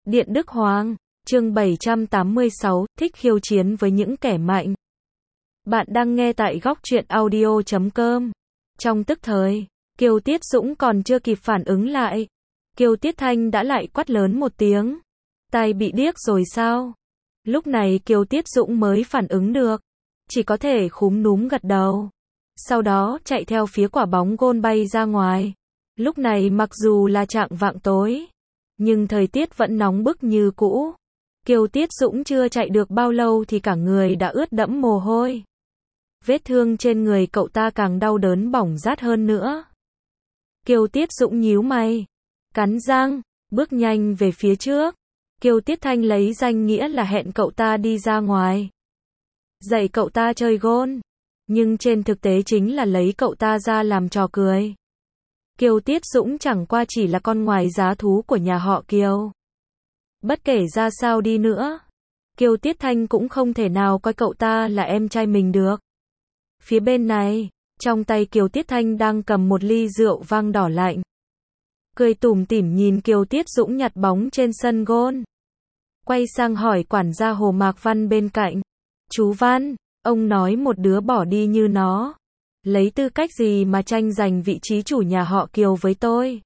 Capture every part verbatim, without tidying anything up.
Điện Đức Hoàng, chương bảy trăm tám mươi sáu, thích khiêu chiến với những kẻ mạnh. Bạn đang nghe tại góc truyện audio chấm com. Trong tức thời, Kiều Tiết Dũng còn chưa kịp phản ứng lại. Kiều Tiết Thanh đã lại quát lớn một tiếng. Tai bị điếc rồi sao? Lúc này Kiều Tiết Dũng mới phản ứng được. Chỉ có thể khúm núm gật đầu. Sau đó chạy theo phía quả bóng gôn bay ra ngoài. Lúc này mặc dù là chạng vạng tối, nhưng thời tiết vẫn nóng bức như cũ. Kiều Tiết Dũng chưa chạy được bao lâu thì cả người đã ướt đẫm mồ hôi. Vết thương trên người cậu ta càng đau đớn bỏng rát hơn nữa. Kiều Tiết Dũng nhíu mày, cắn răng, bước nhanh về phía trước. Kiều Tiết Thanh lấy danh nghĩa là hẹn cậu ta đi ra ngoài, dạy cậu ta chơi gôn, nhưng trên thực tế chính là lấy cậu ta ra làm trò cười. Kiều Tiết Dũng chẳng qua chỉ là con ngoài giá thú của nhà họ Kiều. Bất kể ra sao đi nữa, Kiều Tiết Thanh cũng không thể nào coi cậu ta là em trai mình được. Phía bên này, trong tay Kiều Tiết Thanh đang cầm một ly rượu vang đỏ lạnh. Cười tủm tỉm nhìn Kiều Tiết Dũng nhặt bóng trên sân gôn. Quay sang hỏi quản gia Hồ Mạc Văn bên cạnh. Chú Văn, ông nói một đứa bỏ đi như nó, lấy tư cách gì mà tranh giành vị trí chủ nhà họ Kiều với tôi?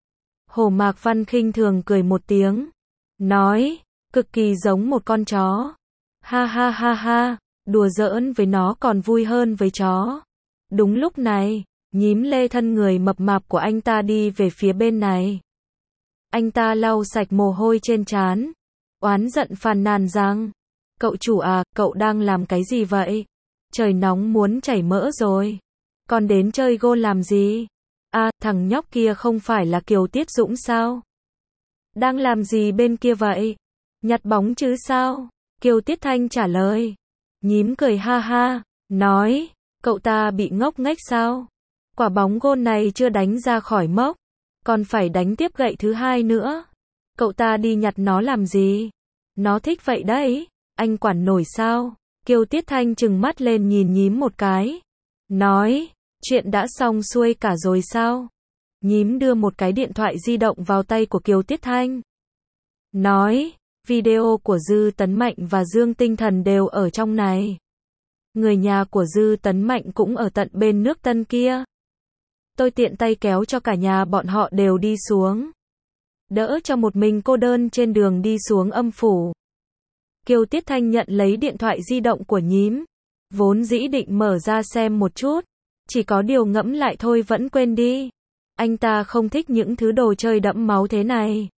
Hồ Mạc Văn khinh thường cười một tiếng, nói, cực kỳ giống một con chó. Ha ha ha ha, đùa giỡn với nó còn vui hơn với chó. Đúng lúc này, nhím lê thân người mập mạp của anh ta đi về phía bên này. Anh ta lau sạch mồ hôi trên trán, oán giận phàn nàn rằng, cậu chủ à, cậu đang làm cái gì vậy? Trời nóng muốn chảy mỡ rồi. Còn đến chơi gôn làm gì? À, thằng nhóc kia không phải là Kiều Tiết Dũng sao? Đang làm gì bên kia vậy? Nhặt bóng chứ sao? Kiều Tiết Thanh trả lời. Nhím cười ha ha, nói, cậu ta bị ngốc nghếch sao? Quả bóng gôn này chưa đánh ra khỏi mốc, còn phải đánh tiếp gậy thứ hai nữa. Cậu ta đi nhặt nó làm gì? Nó thích vậy đấy, anh quản nổi sao? Kiều Tiết Thanh trừng mắt lên nhìn nhím một cái, nói, chuyện đã xong xuôi cả rồi sao? Nhím đưa một cái điện thoại di động vào tay của Kiều Tiết Thanh, nói, video của Dư Tấn Mạnh và Dương Tinh Thần đều ở trong này. Người nhà của Dư Tấn Mạnh cũng ở tận bên nước Tân kia. Tôi tiện tay kéo cho cả nhà bọn họ đều đi xuống, đỡ cho một mình cô đơn trên đường đi xuống âm phủ. Kiều Tiết Thanh nhận lấy điện thoại di động của nhím, vốn dĩ định mở ra xem một chút, chỉ có điều ngẫm lại thôi vẫn quên đi. Anh ta không thích những thứ đồ chơi đẫm máu thế này.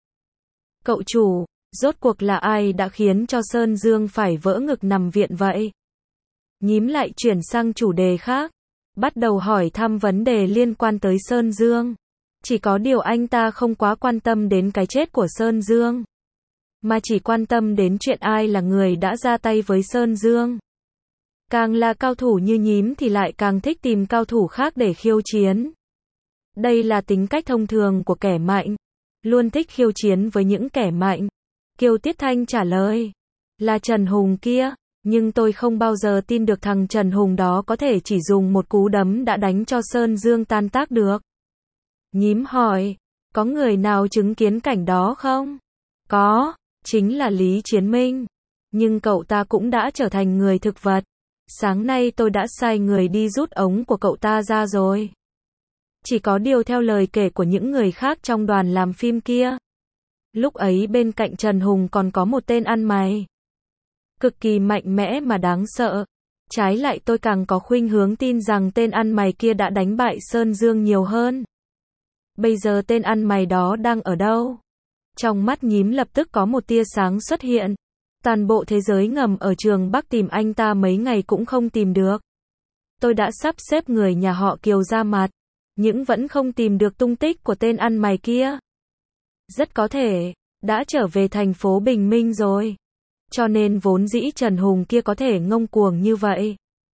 Cậu chủ, rốt cuộc là ai đã khiến cho Sơn Dương phải vỡ ngực nằm viện vậy? Nhím lại chuyển sang chủ đề khác, bắt đầu hỏi thăm vấn đề liên quan tới Sơn Dương. Chỉ có điều anh ta không quá quan tâm đến cái chết của Sơn Dương, mà chỉ quan tâm đến chuyện ai là người đã ra tay với Sơn Dương. Càng là cao thủ như nhím thì lại càng thích tìm cao thủ khác để khiêu chiến. Đây là tính cách thông thường của kẻ mạnh, luôn thích khiêu chiến với những kẻ mạnh. Kiều Tiết Thanh trả lời, là Trần Hùng kia, nhưng tôi không bao giờ tin được thằng Trần Hùng đó có thể chỉ dùng một cú đấm đã đánh cho Sơn Dương tan tác được. Nhím hỏi, có người nào chứng kiến cảnh đó không? Có, chính là Lý Chiến Minh. Nhưng cậu ta cũng đã trở thành người thực vật. Sáng nay tôi đã sai người đi rút ống của cậu ta ra rồi. Chỉ có điều theo lời kể của những người khác trong đoàn làm phim kia, lúc ấy bên cạnh Trần Hùng còn có một tên ăn mày, cực kỳ mạnh mẽ mà đáng sợ. Trái lại tôi càng có khuynh hướng tin rằng tên ăn mày kia đã đánh bại Sơn Dương nhiều hơn. Bây giờ tên ăn mày đó đang ở đâu? Trong mắt nhím lập tức có một tia sáng xuất hiện. Toàn bộ thế giới ngầm ở Trường Bắc tìm anh ta mấy ngày cũng không tìm được. Tôi đã sắp xếp người nhà họ Kiều ra mặt, nhưng vẫn không tìm được tung tích của tên ăn mày kia. Rất có thể đã trở về thành phố Bình Minh rồi. Cho nên vốn dĩ Trần Hùng kia có thể ngông cuồng như vậy.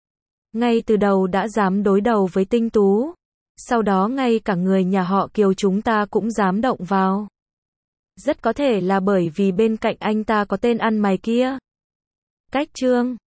Ngay từ đầu đã dám đối đầu với Tinh Tú. Sau đó ngay cả người nhà họ Kiều chúng ta cũng dám động vào. Rất có thể là bởi vì bên cạnh anh ta có tên ăn mày kia. Cách chương